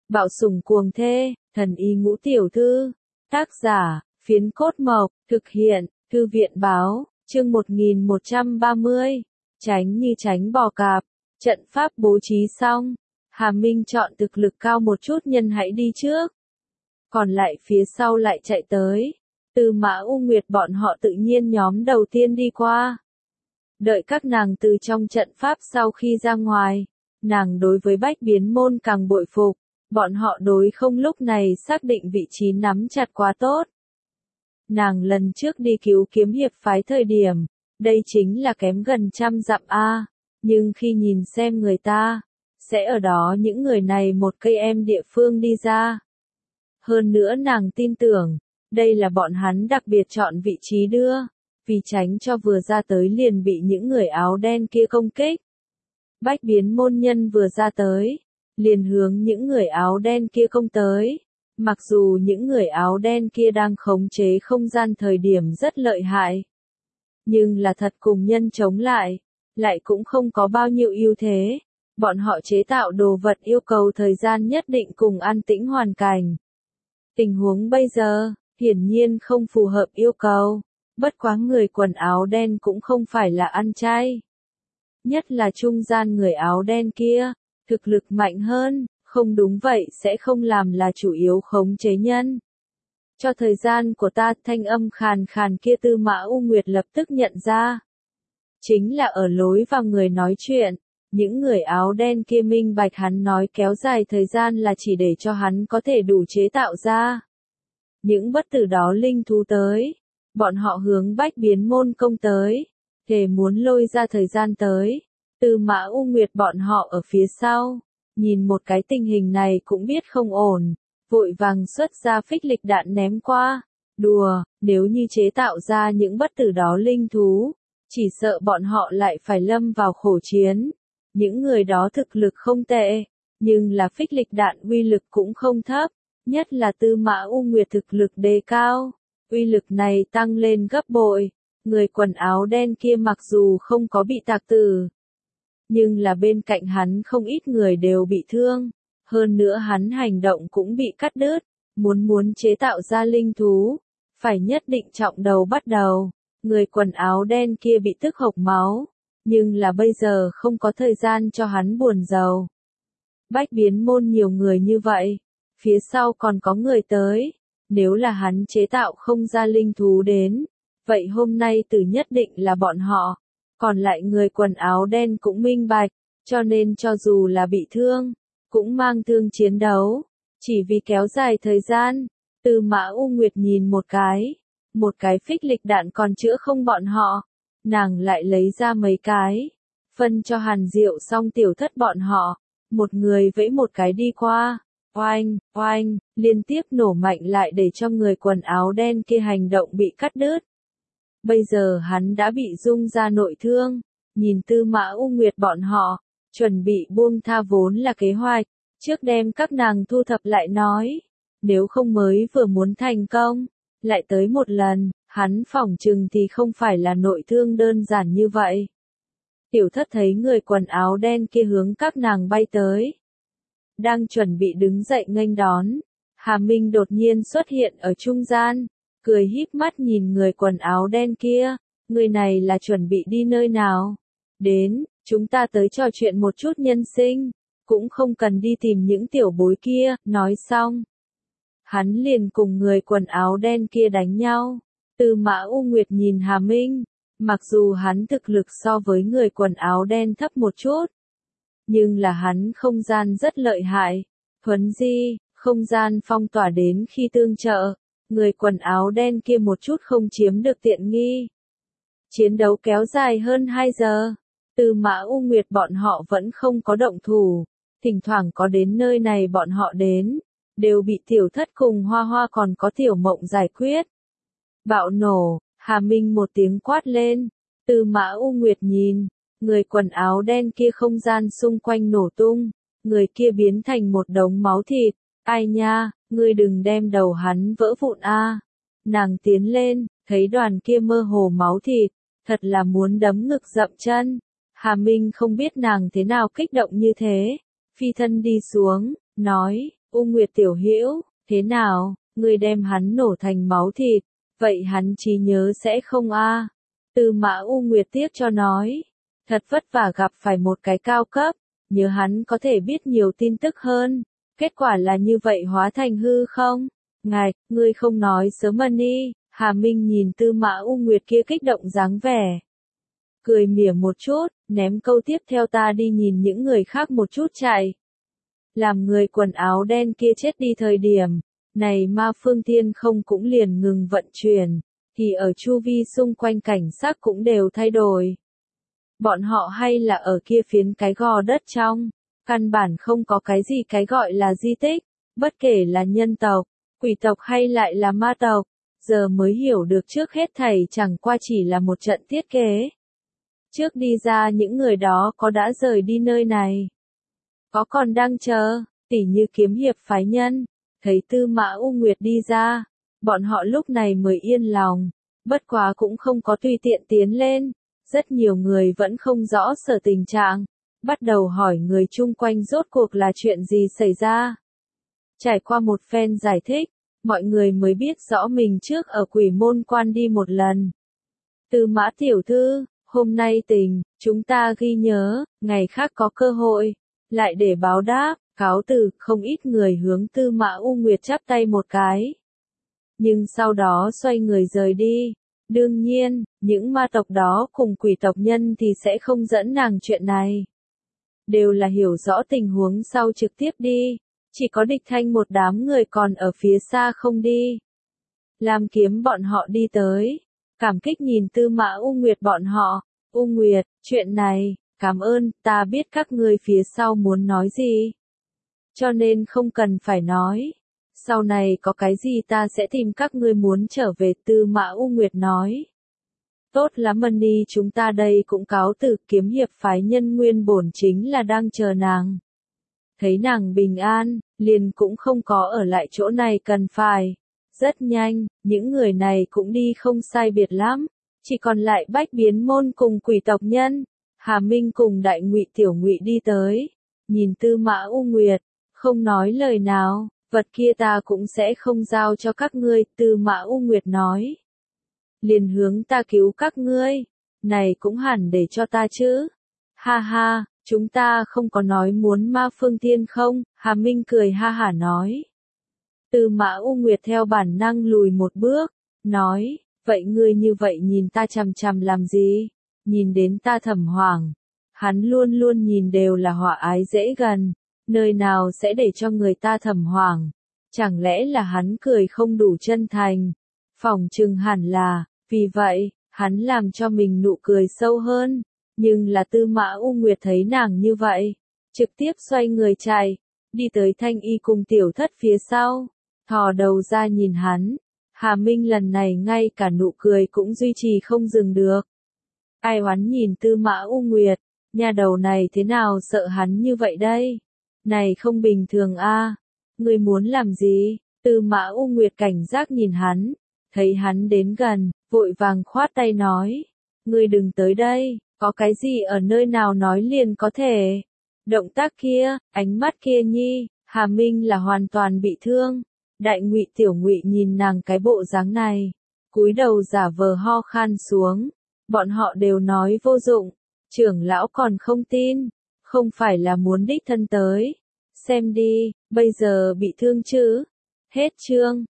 Bạo sủng cuồng thê, thần y ngũ tiểu thư. Tác giả, Phiến Cốt Mộc, thực hiện, Thư viện báo, chương 1130. Tránh như tránh bò cạp, trận pháp bố trí xong. Hà Minh chọn thực lực cao một chút nhân hãy đi trước. Còn lại phía sau lại chạy tới. Tư Mã U Nguyệt bọn họ tự nhiên nhóm đầu tiên đi qua. Đợi các nàng từ trong trận pháp sau khi ra ngoài, nàng đối với Bách Biến Môn càng bội phục, bọn họ đối không lúc này xác định vị trí nắm chặt quá tốt. Nàng lần trước đi cứu kiếm hiệp phái thời điểm, đây chính là kém gần 100 dặm a, nhưng khi nhìn xem người ta, sẽ ở đó những người này một cây em địa phương đi ra. Hơn nữa nàng tin tưởng, đây là bọn hắn đặc biệt chọn vị trí đưa, vì tránh cho vừa ra tới liền bị những người áo đen kia công kích. Bách Biến Môn nhân vừa ra tới, liền hướng những người áo đen kia công tới. Mặc dù những người áo đen kia đang khống chế không gian thời điểm rất lợi hại, nhưng là thật cùng nhân chống lại cũng không có bao nhiêu ưu thế. Bọn họ chế tạo đồ vật yêu cầu thời gian nhất định cùng an tĩnh hoàn cảnh. Tình huống bây giờ, hiển nhiên không phù hợp yêu cầu. Bất quá người quần áo đen cũng không phải là ăn chay. Nhất là trung gian người áo đen kia, thực lực mạnh hơn, không đúng vậy sẽ không làm là chủ yếu khống chế nhân. Cho thời gian của ta, thanh âm khàn khàn kia Tư Mã U Nguyệt lập tức nhận ra. Chính là ở lối vào người nói chuyện, những người áo đen kia minh bạch hắn nói kéo dài thời gian là chỉ để cho hắn có thể đủ chế tạo ra những bất tử đó linh thú tới. Bọn họ hướng Bách Biến Môn công tới, thề muốn lôi ra thời gian tới. Tư Mã U Nguyệt bọn họ ở phía sau, nhìn một cái tình hình này cũng biết không ổn, vội vàng xuất ra phích lịch đạn ném qua. Đùa, nếu như chế tạo ra những bất tử đó linh thú, chỉ sợ bọn họ lại phải lâm vào khổ chiến. Những người đó thực lực không tệ, nhưng là phích lịch đạn uy lực cũng không thấp, nhất là Tư Mã U Nguyệt thực lực đề cao. Uy lực này tăng lên gấp bội, người quần áo đen kia mặc dù không có bị tạc tử, nhưng là bên cạnh hắn không ít người đều bị thương, hơn nữa hắn hành động cũng bị cắt đứt, muốn chế tạo ra linh thú, phải nhất định trọng đầu bắt đầu, người quần áo đen kia bị tức hộc máu, nhưng là bây giờ không có thời gian cho hắn buồn rầu. Bách Biến Môn nhiều người như vậy, phía sau còn có người tới. Nếu là hắn chế tạo không ra linh thú đến, vậy hôm nay tử nhất định là bọn họ. Còn lại người quần áo đen cũng minh bạch, cho nên cho dù là bị thương, cũng mang thương chiến đấu. Chỉ vì kéo dài thời gian, Tư Mã U Nguyệt nhìn một cái phích lịch đạn còn chữa không bọn họ. Nàng lại lấy ra mấy cái, phân cho Hàn Diệu xong tiểu thất bọn họ, một người vẫy một cái đi qua. Oanh, oanh, liên tiếp nổ mạnh lại để cho người quần áo đen kia hành động bị cắt đứt. Bây giờ hắn đã bị rung ra nội thương, nhìn Tư Mã U Nguyệt bọn họ, chuẩn bị buông tha vốn là kế hoạch, trước đem các nàng thu thập lại nói, nếu không mới vừa muốn thành công, lại tới một lần, hắn phỏng chừng thì không phải là nội thương đơn giản như vậy. Tiểu thất thấy người quần áo đen kia hướng các nàng bay tới. Đang chuẩn bị đứng dậy nghênh đón, Hà Minh đột nhiên xuất hiện ở trung gian, cười híp mắt nhìn người quần áo đen kia, người này là chuẩn bị đi nơi nào? Đến, chúng ta tới trò chuyện một chút nhân sinh, cũng không cần đi tìm những tiểu bối kia, nói xong. Hắn liền cùng người quần áo đen kia đánh nhau, Tư Mã U Nguyệt nhìn Hà Minh, mặc dù hắn thực lực so với người quần áo đen thấp một chút, nhưng là hắn không gian rất lợi hại, thuấn di, không gian phong tỏa đến khi tương trợ, người quần áo đen kia một chút không chiếm được tiện nghi. Chiến đấu kéo dài hơn 2 giờ, Tư Mã U Nguyệt bọn họ vẫn không có động thủ, thỉnh thoảng có đến nơi này bọn họ đến, đều bị tiểu thất cùng Hoa Hoa còn có tiểu mộng giải quyết. Bạo nổ, Hà Minh một tiếng quát lên, Tư Mã U Nguyệt nhìn. Người quần áo đen kia không gian xung quanh nổ tung, người kia biến thành một đống máu thịt, ai nha, ngươi đừng đem đầu hắn vỡ vụn a. Nàng tiến lên, thấy đoàn kia mơ hồ máu thịt, thật là muốn đấm ngực dậm chân. Hà Minh không biết nàng thế nào kích động như thế, phi thân đi xuống, nói, U Nguyệt tiểu hữu, thế nào, ngươi đem hắn nổ thành máu thịt, vậy hắn trí nhớ sẽ không a? Tư Mã U Nguyệt tiếc cho nói, thật vất vả gặp phải một cái cao cấp, nhớ hắn có thể biết nhiều tin tức hơn, kết quả là như vậy hóa thành hư không? Ngài, ngươi không nói sớm mà đi. Hà Minh nhìn Tư Mã U Nguyệt kia kích động dáng vẻ, cười mỉa một chút, ném câu tiếp theo ta đi nhìn những người khác một chút chạy. Làm người quần áo đen kia chết đi thời điểm, này Ma Phương Thiên không cũng liền ngừng vận chuyển, thì ở chu vi xung quanh cảnh sắc cũng đều thay đổi. Bọn họ hay là ở kia phiến cái gò đất trong, căn bản không có cái gì cái gọi là di tích, bất kể là nhân tộc, quỷ tộc hay lại là ma tộc, giờ mới hiểu được trước hết thảy chẳng qua chỉ là một trận thiết kế. Trước đi ra những người đó có đã rời đi nơi này, có còn đang chờ, tỉ như kiếm hiệp phái nhân, thấy Tư Mã U Nguyệt đi ra, bọn họ lúc này mới yên lòng, bất quá cũng không có tùy tiện tiến lên, rất nhiều người vẫn không rõ sở tình trạng, bắt đầu hỏi người chung quanh rốt cuộc là chuyện gì xảy ra. Trải qua một phen giải thích, mọi người mới biết rõ mình trước ở Quỷ Môn Quan đi một lần. Tư Mã tiểu thư, hôm nay chúng ta ghi nhớ, ngày khác có cơ hội, lại để báo đáp, cáo từ, không ít người hướng Tư Mã U Nguyệt chắp tay một cái. Nhưng sau đó xoay người rời đi. Đương nhiên, những ma tộc đó cùng quỷ tộc nhân thì sẽ không dẫn nàng chuyện này. Đều là hiểu rõ tình huống sau trực tiếp đi. Chỉ có Địch Thanh một đám người còn ở phía xa không đi. Lam Kiếm bọn họ đi tới. Cảm kích nhìn Tư Mã U Nguyệt bọn họ. U Nguyệt, chuyện này, cảm ơn, ta biết các ngươi phía sau muốn nói gì. Cho nên không cần phải nói. Sau này có cái gì ta sẽ tìm các ngươi muốn trở về. Tư Mã U Nguyệt nói. Tốt lắm Mani, chúng ta đây cũng cáo từ. Kiếm hiệp phái nhân nguyên bổn chính là đang chờ nàng. Thấy nàng bình an, liền cũng không có ở lại chỗ này cần phải. Rất nhanh, những người này cũng đi không sai biệt lắm, chỉ còn lại Bách Biến Môn cùng quỷ tộc nhân. Hà Minh cùng Đại Ngụy Tiểu Ngụy đi tới, nhìn Tư Mã U Nguyệt, không nói lời nào, vật kia ta cũng sẽ không giao cho các ngươi. Tư Mã U Nguyệt nói, liền hướng ta cứu các ngươi, này cũng hẳn để cho ta chứ. Ha ha, chúng ta không có nói muốn Ma Phương Thiên không? Hà Minh cười ha hả nói. Tư Mã U Nguyệt theo bản năng lùi một bước, nói, vậy ngươi như vậy nhìn ta chằm chằm làm gì? Nhìn đến ta Thẩm Hoàng, hắn luôn luôn nhìn đều là họa ái dễ gần, nơi nào sẽ để cho người ta Thẩm Hoàng? Chẳng lẽ là hắn cười không đủ chân thành? Phỏng chừng hẳn là, vì vậy, hắn làm cho mình nụ cười sâu hơn. Nhưng là Tư Mã U Nguyệt thấy nàng như vậy, trực tiếp xoay người chạy, đi tới Thanh Y cùng Tiểu Thất phía sau, thò đầu ra nhìn hắn. Hà Minh lần này ngay cả nụ cười cũng duy trì không dừng được. Ai oán nhìn Tư Mã U Nguyệt, nhà đầu này thế nào sợ hắn như vậy đây? Này không bình thường a, ngươi muốn làm gì? Tư Mã U Nguyệt cảnh giác nhìn hắn, thấy hắn đến gần, vội vàng khoát tay nói, ngươi đừng tới đây, có cái gì ở nơi nào nói liền có thể. Động tác kia, ánh mắt kia nhi, Hà Minh là hoàn toàn bị thương. Đại Ngụy Tiểu Ngụy nhìn nàng cái bộ dáng này, cúi đầu giả vờ ho khan xuống. Bọn họ đều nói vô dụng, trưởng lão còn không tin, không phải là muốn đích thân tới. Xem đi, bây giờ bị thương chứ? Hết chương.